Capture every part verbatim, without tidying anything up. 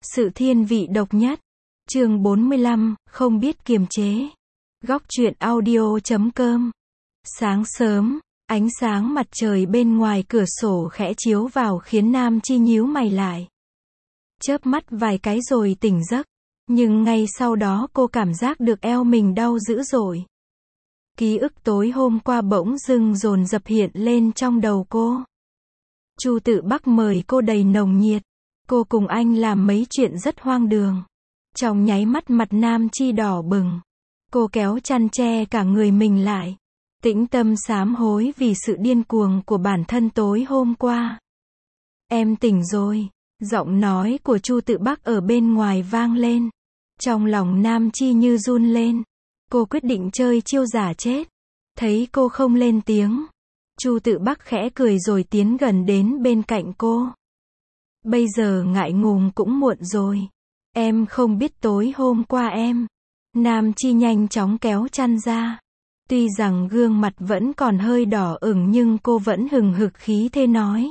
Sự thiên vị độc nhất. Chương bốn mươi lăm, không biết kiềm chế. Góc truyện audio chấm com. Sáng sớm, ánh sáng mặt trời bên ngoài cửa sổ khẽ chiếu vào khiến Nam Chi nhíu mày lại. Chớp mắt vài cái rồi tỉnh giấc, nhưng ngay sau đó cô cảm giác được eo mình đau dữ dội. Ký ức tối hôm qua bỗng dưng dồn dập hiện lên trong đầu cô. Chu Tự Bắc mời cô đầy nồng nhiệt. Cô cùng anh làm mấy chuyện rất hoang đường. Trong nháy mắt mặt Nam Chi đỏ bừng. Cô kéo chăn che cả người mình lại. Tĩnh tâm sám hối vì sự điên cuồng của bản thân tối hôm qua. Em tỉnh rồi. Giọng nói của Chu Tự Bắc ở bên ngoài vang lên. Trong lòng Nam Chi như run lên. Cô quyết định chơi chiêu giả chết. Thấy cô không lên tiếng, Chu Tự Bắc khẽ cười rồi tiến gần đến bên cạnh cô. Bây giờ ngại ngùng cũng muộn rồi. Em không biết tối hôm qua em. Nam Chi nhanh chóng kéo chăn ra. Tuy rằng gương mặt vẫn còn hơi đỏ ửng nhưng cô vẫn hừng hực khí thế nói.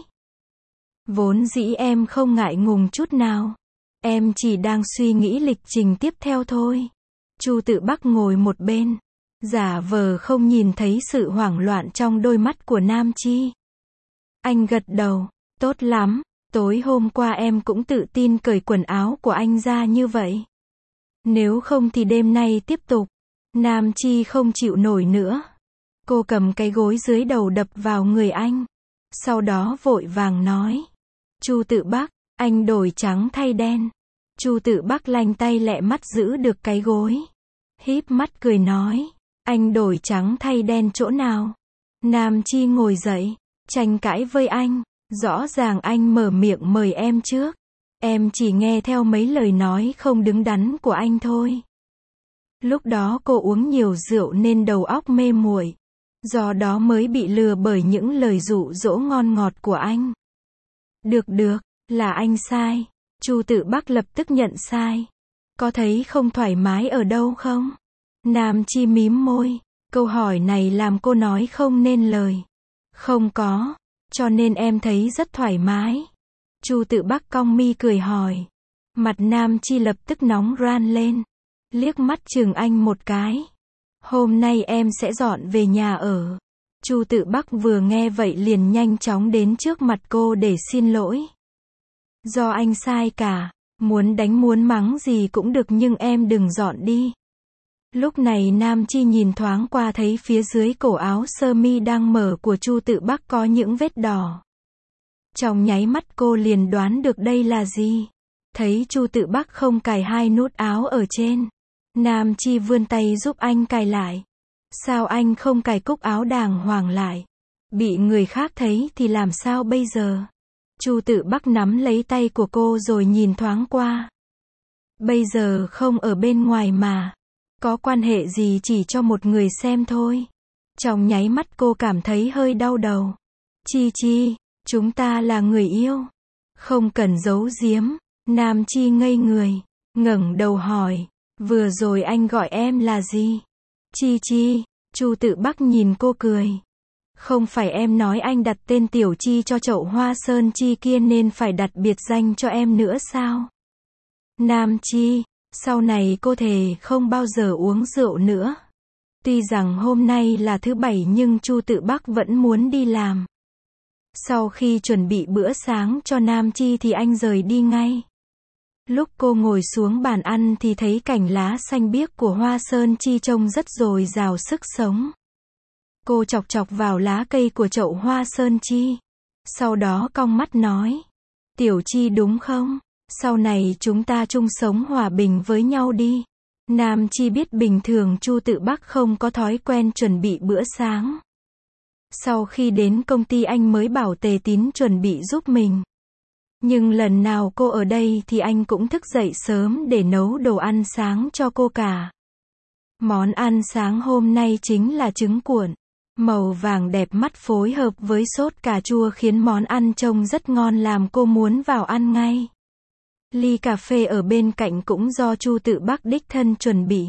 Vốn dĩ em không ngại ngùng chút nào. Em chỉ đang suy nghĩ lịch trình tiếp theo thôi. Chu Tự Bắc ngồi một bên, giả vờ không nhìn thấy sự hoảng loạn trong đôi mắt của Nam Chi. Anh gật đầu, tốt lắm, tối hôm qua em cũng tự tin cởi quần áo của anh ra như vậy. Nếu không thì đêm nay tiếp tục. Nam Chi không chịu nổi nữa. Cô cầm cái gối dưới đầu đập vào người anh. Sau đó vội vàng nói. Chu Tự Bắc, anh đổi trắng thay đen. Chu Tự Bắc lanh tay lẹ mắt giữ được cái gối. Híp mắt cười nói. Anh đổi trắng thay đen chỗ nào? Nam Chi ngồi dậy, tranh cãi với anh. Rõ ràng anh mở miệng mời em trước. Em chỉ nghe theo mấy lời nói không đứng đắn của anh thôi. Lúc đó cô uống nhiều rượu nên đầu óc mê muội. Do đó mới bị lừa bởi những lời dụ dỗ ngon ngọt của anh. Được được, là anh sai. Chu Tự Bắc lập tức nhận sai. Có thấy không thoải mái ở đâu không? Nam Chi mím môi. Câu hỏi này làm cô nói không nên lời. Không có, cho nên em thấy rất thoải mái. Chu Tự Bắc cong mi cười hỏi. Mặt Nam Chi lập tức nóng ran lên. Liếc mắt chừng anh một cái. Hôm nay em sẽ dọn về nhà ở. Chu Tự Bắc vừa nghe vậy liền nhanh chóng đến trước mặt cô để xin lỗi. Do anh sai cả, muốn đánh muốn mắng gì cũng được nhưng em đừng dọn đi. Lúc này Nam Chi nhìn thoáng qua thấy phía dưới cổ áo sơ mi đang mở của Chu Tự Bắc có những vết đỏ. Trong nháy mắt cô liền đoán được đây là gì. Thấy Chu Tự Bắc không cài hai nút áo ở trên. Nam Chi vươn tay giúp anh cài lại. Sao anh không cài cúc áo đàng hoàng lại? Bị người khác thấy thì làm sao bây giờ? Chu Tự Bắc nắm lấy tay của cô rồi nhìn thoáng qua. Bây giờ không ở bên ngoài mà. Có quan hệ gì chỉ cho một người xem thôi. Trong nháy mắt cô cảm thấy hơi đau đầu. Chi Chi, chúng ta là người yêu. Không cần giấu giếm. Nam Chi ngây người, ngẩng đầu hỏi. Vừa rồi anh gọi em là gì? Chi Chi. Chu Tự Bắc nhìn cô cười. Không phải em nói anh đặt tên Tiểu Chi cho chậu hoa sơn chi kia nên phải đặt biệt danh cho em nữa sao? Nam Chi, sau này cô thề không bao giờ uống rượu nữa. Tuy rằng hôm nay là thứ bảy nhưng Chu Tự Bắc vẫn muốn đi làm. Sau khi chuẩn bị bữa sáng cho Nam Chi thì anh rời đi ngay. Lúc cô ngồi xuống bàn ăn thì thấy cảnh lá xanh biếc của hoa sơn chi trông rất dồi dào sức sống. Cô chọc chọc vào lá cây của chậu hoa sơn chi. Sau đó cong mắt nói. Tiểu Chi đúng không? Sau này chúng ta chung sống hòa bình với nhau đi. Nam Chi biết bình thường Chu Tự Bắc không có thói quen chuẩn bị bữa sáng. Sau khi đến công ty anh mới bảo Tề Tín chuẩn bị giúp mình. Nhưng lần nào cô ở đây thì anh cũng thức dậy sớm để nấu đồ ăn sáng cho cô cả. Món ăn sáng hôm nay chính là trứng cuộn. Màu vàng đẹp mắt phối hợp với sốt cà chua khiến món ăn trông rất ngon làm cô muốn vào ăn ngay. Ly cà phê ở bên cạnh cũng do Chu Tự Bắc đích thân chuẩn bị.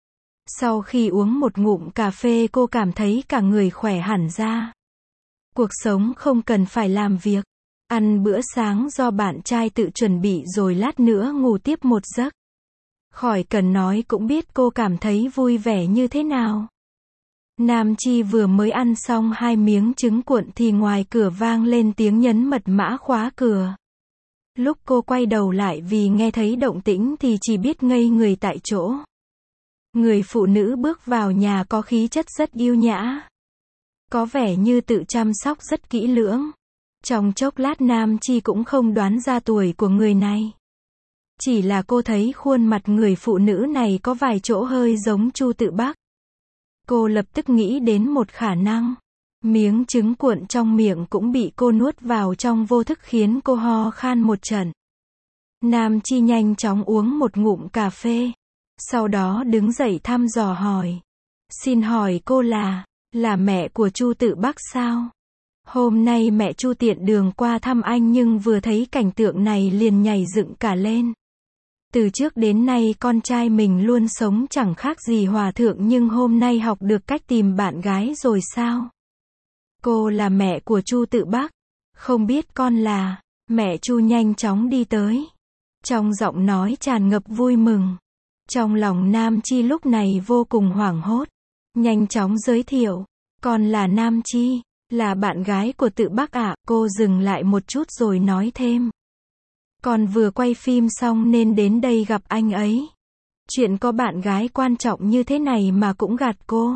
Sau khi uống một ngụm cà phê cô cảm thấy cả người khỏe hẳn ra. Cuộc sống không cần phải làm việc. Ăn bữa sáng do bạn trai tự chuẩn bị rồi lát nữa ngủ tiếp một giấc. Khỏi cần nói cũng biết cô cảm thấy vui vẻ như thế nào. Nam Chi vừa mới ăn xong hai miếng trứng cuộn thì ngoài cửa vang lên tiếng nhấn mật mã khóa cửa. Lúc cô quay đầu lại vì nghe thấy động tĩnh thì chỉ biết ngây người tại chỗ. Người phụ nữ bước vào nhà có khí chất rất yêu nhã. Có vẻ như tự chăm sóc rất kỹ lưỡng. Trong chốc lát Nam Chi cũng không đoán ra tuổi của người này. Chỉ là cô thấy khuôn mặt người phụ nữ này có vài chỗ hơi giống Chu Tự Bắc. Cô lập tức nghĩ đến một khả năng. Miếng trứng cuộn trong miệng cũng bị cô nuốt vào trong vô thức khiến cô ho khan một trận. Nam Chi nhanh chóng uống một ngụm cà phê. Sau đó đứng dậy thăm dò hỏi. Xin hỏi cô là, là mẹ của Chu Tự Bắc sao? Hôm nay mẹ Chu tiện đường qua thăm anh nhưng vừa thấy cảnh tượng này liền nhảy dựng cả lên. Từ trước đến nay con trai mình luôn sống chẳng khác gì hòa thượng nhưng hôm nay học được cách tìm bạn gái rồi sao? Cô là mẹ của Chu Tự Bắc. Không biết con là, mẹ Chu nhanh chóng đi tới. Trong giọng nói tràn ngập vui mừng. Trong lòng Nam Chi lúc này vô cùng hoảng hốt. Nhanh chóng giới thiệu, con là Nam Chi, là bạn gái của Tự Bắc ạ. Cô dừng lại một chút rồi nói thêm. Con vừa quay phim xong nên đến đây gặp anh ấy. Chuyện có bạn gái quan trọng như thế này mà cũng gạt cô.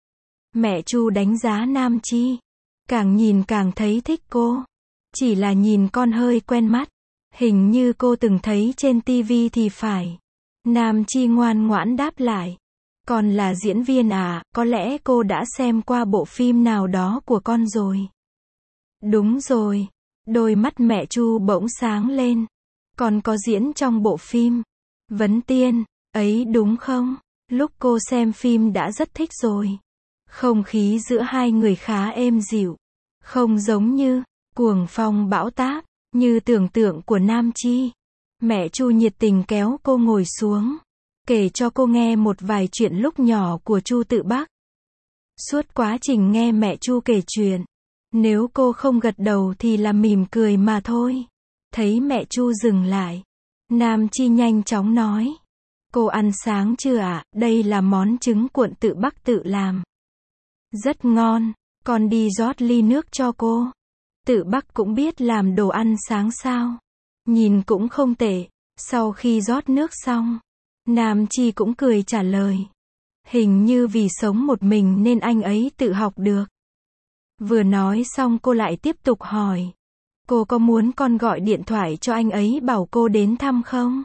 Mẹ Chu đánh giá Nam Chi. Càng nhìn càng thấy thích cô. Chỉ là nhìn con hơi quen mắt. Hình như cô từng thấy trên tivi thì phải. Nam Chi ngoan ngoãn đáp lại. Con là diễn viên à, có lẽ cô đã xem qua bộ phim nào đó của con rồi. Đúng rồi. Đôi mắt mẹ Chu bỗng sáng lên. Con có diễn trong bộ phim Vấn Tiên, ấy đúng không? Lúc cô xem phim đã rất thích rồi. Không khí giữa hai người khá êm dịu. Không giống như cuồng phong bão táp, như tưởng tượng của Nam Chi. Mẹ Chu nhiệt tình kéo cô ngồi xuống. Kể cho cô nghe một vài chuyện lúc nhỏ của Chu Tự Bắc. Suốt quá trình nghe mẹ Chu kể chuyện. Nếu cô không gật đầu thì là mỉm cười mà thôi. Thấy mẹ Chu dừng lại. Nam Chi nhanh chóng nói. Cô ăn sáng chưa ạ? Đây là món trứng cuộn Tự Bắc tự làm. Rất ngon. Con đi rót ly nước cho cô. Tự Bắc cũng biết làm đồ ăn sáng sao. Nhìn cũng không tệ. Sau khi rót nước xong, Nam Chi cũng cười trả lời. Hình như vì sống một mình nên anh ấy tự học được. Vừa nói xong cô lại tiếp tục hỏi. Cô có muốn con gọi điện thoại cho anh ấy bảo cô đến thăm không?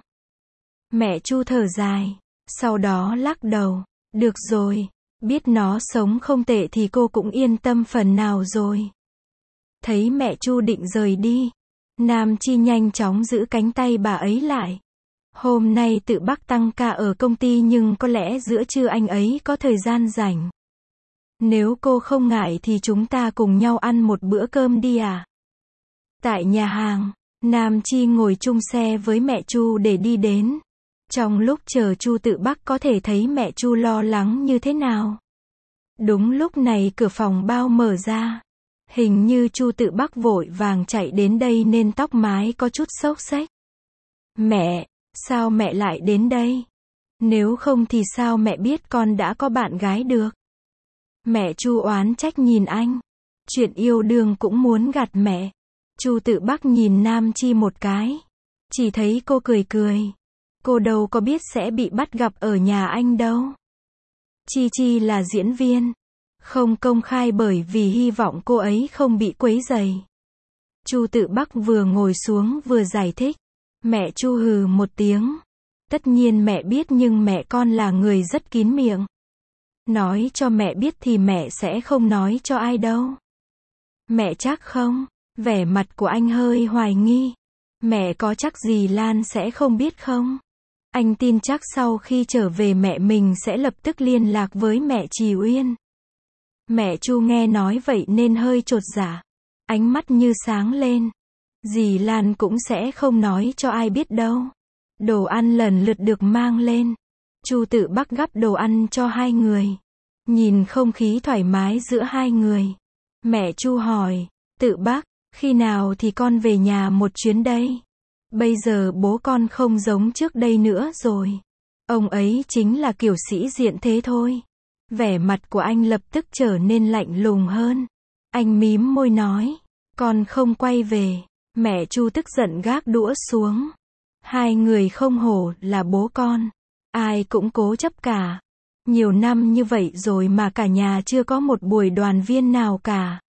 Mẹ Chu thở dài. Sau đó lắc đầu. Được rồi. Biết nó sống không tệ thì cô cũng yên tâm phần nào rồi. Thấy mẹ Chu định rời đi. Nam Chi nhanh chóng giữ cánh tay bà ấy lại. Hôm nay Tự Bắc tăng ca ở công ty nhưng có lẽ giữa trưa anh ấy có thời gian rảnh. Nếu cô không ngại thì chúng ta cùng nhau ăn một bữa cơm đi à? Tại nhà hàng, Nam Chi ngồi chung xe với mẹ Chu để đi đến. Trong lúc chờ Chu Tự Bắc có thể thấy mẹ Chu lo lắng như thế nào. Đúng lúc này cửa phòng bao mở ra. Hình như Chu Tự Bắc vội vàng chạy đến đây nên tóc mái có chút xốc xếch. Mẹ, sao mẹ lại đến đây? Nếu không thì sao mẹ biết con đã có bạn gái được? Mẹ Chu oán trách nhìn anh. Chuyện yêu đương cũng muốn gạt mẹ. Chu Tự Bắc nhìn Nam Chi một cái. Chỉ thấy cô cười cười. Cô đâu có biết sẽ bị bắt gặp ở nhà anh đâu. Chi Chi là diễn viên. Không công khai bởi vì hy vọng cô ấy không bị quấy rầy. Chu Tự Bắc vừa ngồi xuống vừa giải thích. Mẹ Chu hừ một tiếng. Tất nhiên mẹ biết nhưng mẹ con là người rất kín miệng. Nói cho mẹ biết thì mẹ sẽ không nói cho ai đâu. Mẹ chắc không? Vẻ mặt của anh hơi hoài nghi. Mẹ có chắc gì Lan sẽ không biết không? Anh tin chắc sau khi trở về mẹ mình sẽ lập tức liên lạc với mẹ Trì Uyên. Mẹ Chu nghe nói vậy nên hơi chột dạ. Ánh mắt như sáng lên. Dì Lan cũng sẽ không nói cho ai biết đâu. Đồ ăn lần lượt được mang lên. Chu Tự Bắc gắp đồ ăn cho hai người. Nhìn không khí thoải mái giữa hai người. Mẹ Chu hỏi. Tự Bắc, Khi nào thì con về nhà một chuyến đây? Bây giờ bố con không giống trước đây nữa rồi. Ông ấy chính là kiểu sĩ diện thế thôi. Vẻ mặt của anh lập tức trở nên lạnh lùng hơn. Anh mím môi nói, con không quay về. Mẹ Chu tức giận gác đũa xuống. Hai người không hổ là bố con. Ai cũng cố chấp cả. Nhiều năm như vậy rồi mà cả nhà chưa có một buổi đoàn viên nào cả.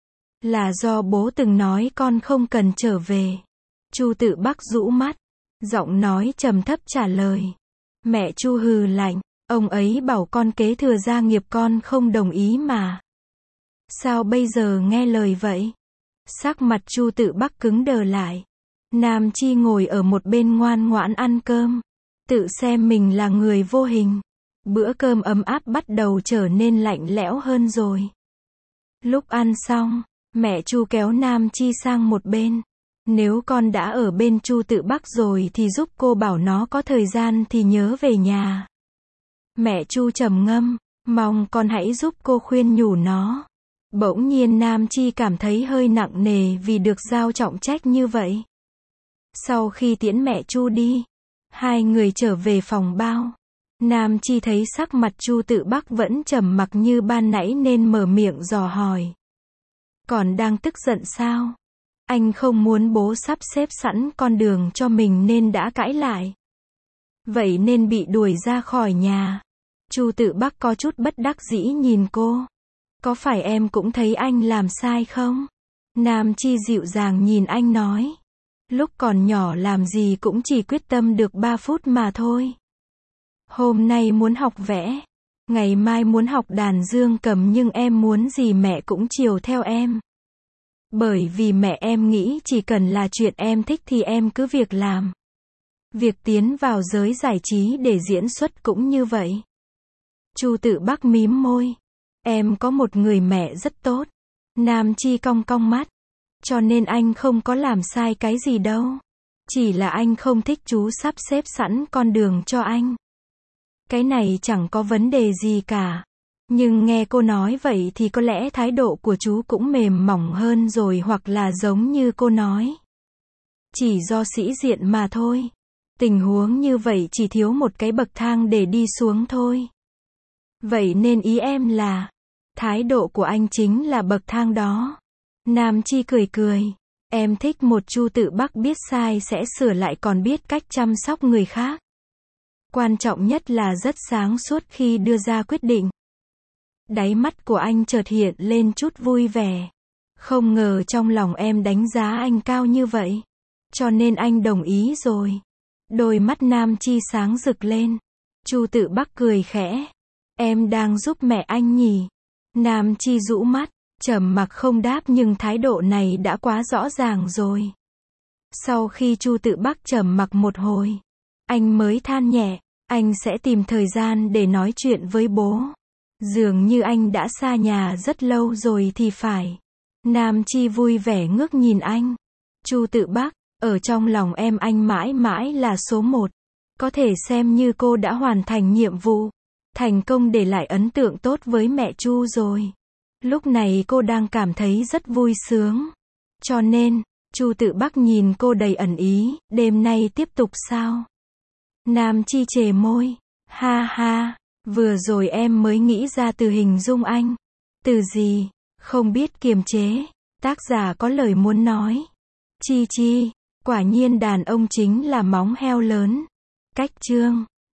Là do bố từng nói con không cần trở về. Chu Tự Bắc rũ mắt, giọng nói trầm thấp trả lời. Mẹ Chu hừ lạnh, ông ấy bảo con kế thừa gia nghiệp con không đồng ý mà. Sao bây giờ nghe lời vậy? Sắc mặt Chu Tự Bắc cứng đờ lại. Nam Chi ngồi ở một bên ngoan ngoãn ăn cơm, tự xem mình là người vô hình. Bữa cơm ấm áp bắt đầu trở nên lạnh lẽo hơn rồi. Lúc ăn xong, mẹ Chu kéo Nam Chi sang một bên. Nếu con đã ở bên Chu Tự Bắc rồi thì giúp cô bảo nó có thời gian thì nhớ về nhà. Mẹ Chu trầm ngâm, mong con hãy giúp cô khuyên nhủ nó. Bỗng nhiên Nam Chi cảm thấy hơi nặng nề vì được giao trọng trách như vậy. Sau khi tiễn mẹ Chu đi, hai người trở về phòng bao. Nam Chi thấy sắc mặt Chu Tự Bắc vẫn trầm mặc như ban nãy nên mở miệng dò hỏi. Còn đang tức giận sao? Anh không muốn bố sắp xếp sẵn con đường cho mình nên đã cãi lại. Vậy nên bị đuổi ra khỏi nhà. Chu Tự Bắc có chút bất đắc dĩ nhìn cô. Có phải em cũng thấy anh làm sai không? Nam Chi dịu dàng nhìn anh nói. Lúc còn nhỏ làm gì cũng chỉ quyết tâm được ba phút mà thôi. Hôm nay muốn học vẽ, ngày mai muốn học đàn dương cầm nhưng em muốn gì mẹ cũng chiều theo em. Bởi vì mẹ em nghĩ chỉ cần là chuyện em thích thì em cứ việc làm. Việc tiến vào giới giải trí để diễn xuất cũng như vậy. Chu Tự Bắc mím môi. Em có một người mẹ rất tốt. Nam Chi cong cong mắt. Cho nên anh không có làm sai cái gì đâu. Chỉ là anh không thích chú sắp xếp sẵn con đường cho anh. Cái này chẳng có vấn đề gì cả. Nhưng nghe cô nói vậy thì có lẽ thái độ của chú cũng mềm mỏng hơn rồi hoặc là giống như cô nói. Chỉ do sĩ diện mà thôi. Tình huống như vậy chỉ thiếu một cái bậc thang để đi xuống thôi. Vậy nên ý em là, thái độ của anh chính là bậc thang đó. Nam Chi cười cười. Em thích một Chu Tự Bắc biết sai sẽ sửa lại còn biết cách chăm sóc người khác. Quan trọng nhất là rất sáng suốt khi đưa ra quyết định. Đáy mắt của anh chợt hiện lên chút vui vẻ. Không ngờ trong lòng em đánh giá anh cao như vậy. Cho nên anh đồng ý rồi. Đôi mắt Nam Chi sáng rực lên. Chu Tự Bắc cười khẽ. Em đang giúp mẹ anh nhỉ? Nam Chi rũ mắt, trầm mặc không đáp nhưng thái độ này đã quá rõ ràng rồi. Sau khi Chu Tự Bắc trầm mặc một hồi, anh mới than nhẹ, anh sẽ tìm thời gian để nói chuyện với bố. Dường như anh đã xa nhà rất lâu rồi thì phải. Nam Chi vui vẻ ngước nhìn anh. Chu Tự Bắc, ở trong lòng em anh mãi mãi là số một. Có thể xem như cô đã hoàn thành nhiệm vụ. Thành công để lại ấn tượng tốt với mẹ Chu rồi. Lúc này cô đang cảm thấy rất vui sướng. Cho nên, Chu Tự Bắc nhìn cô đầy ẩn ý, đêm nay tiếp tục sao? Nam Chi chề môi. Ha ha, vừa rồi em mới nghĩ ra từ hình dung anh. Từ gì? Không biết kiềm chế. Tác giả có lời muốn nói. Chi chi, quả nhiên đàn ông chính là móng heo lớn. Cách chương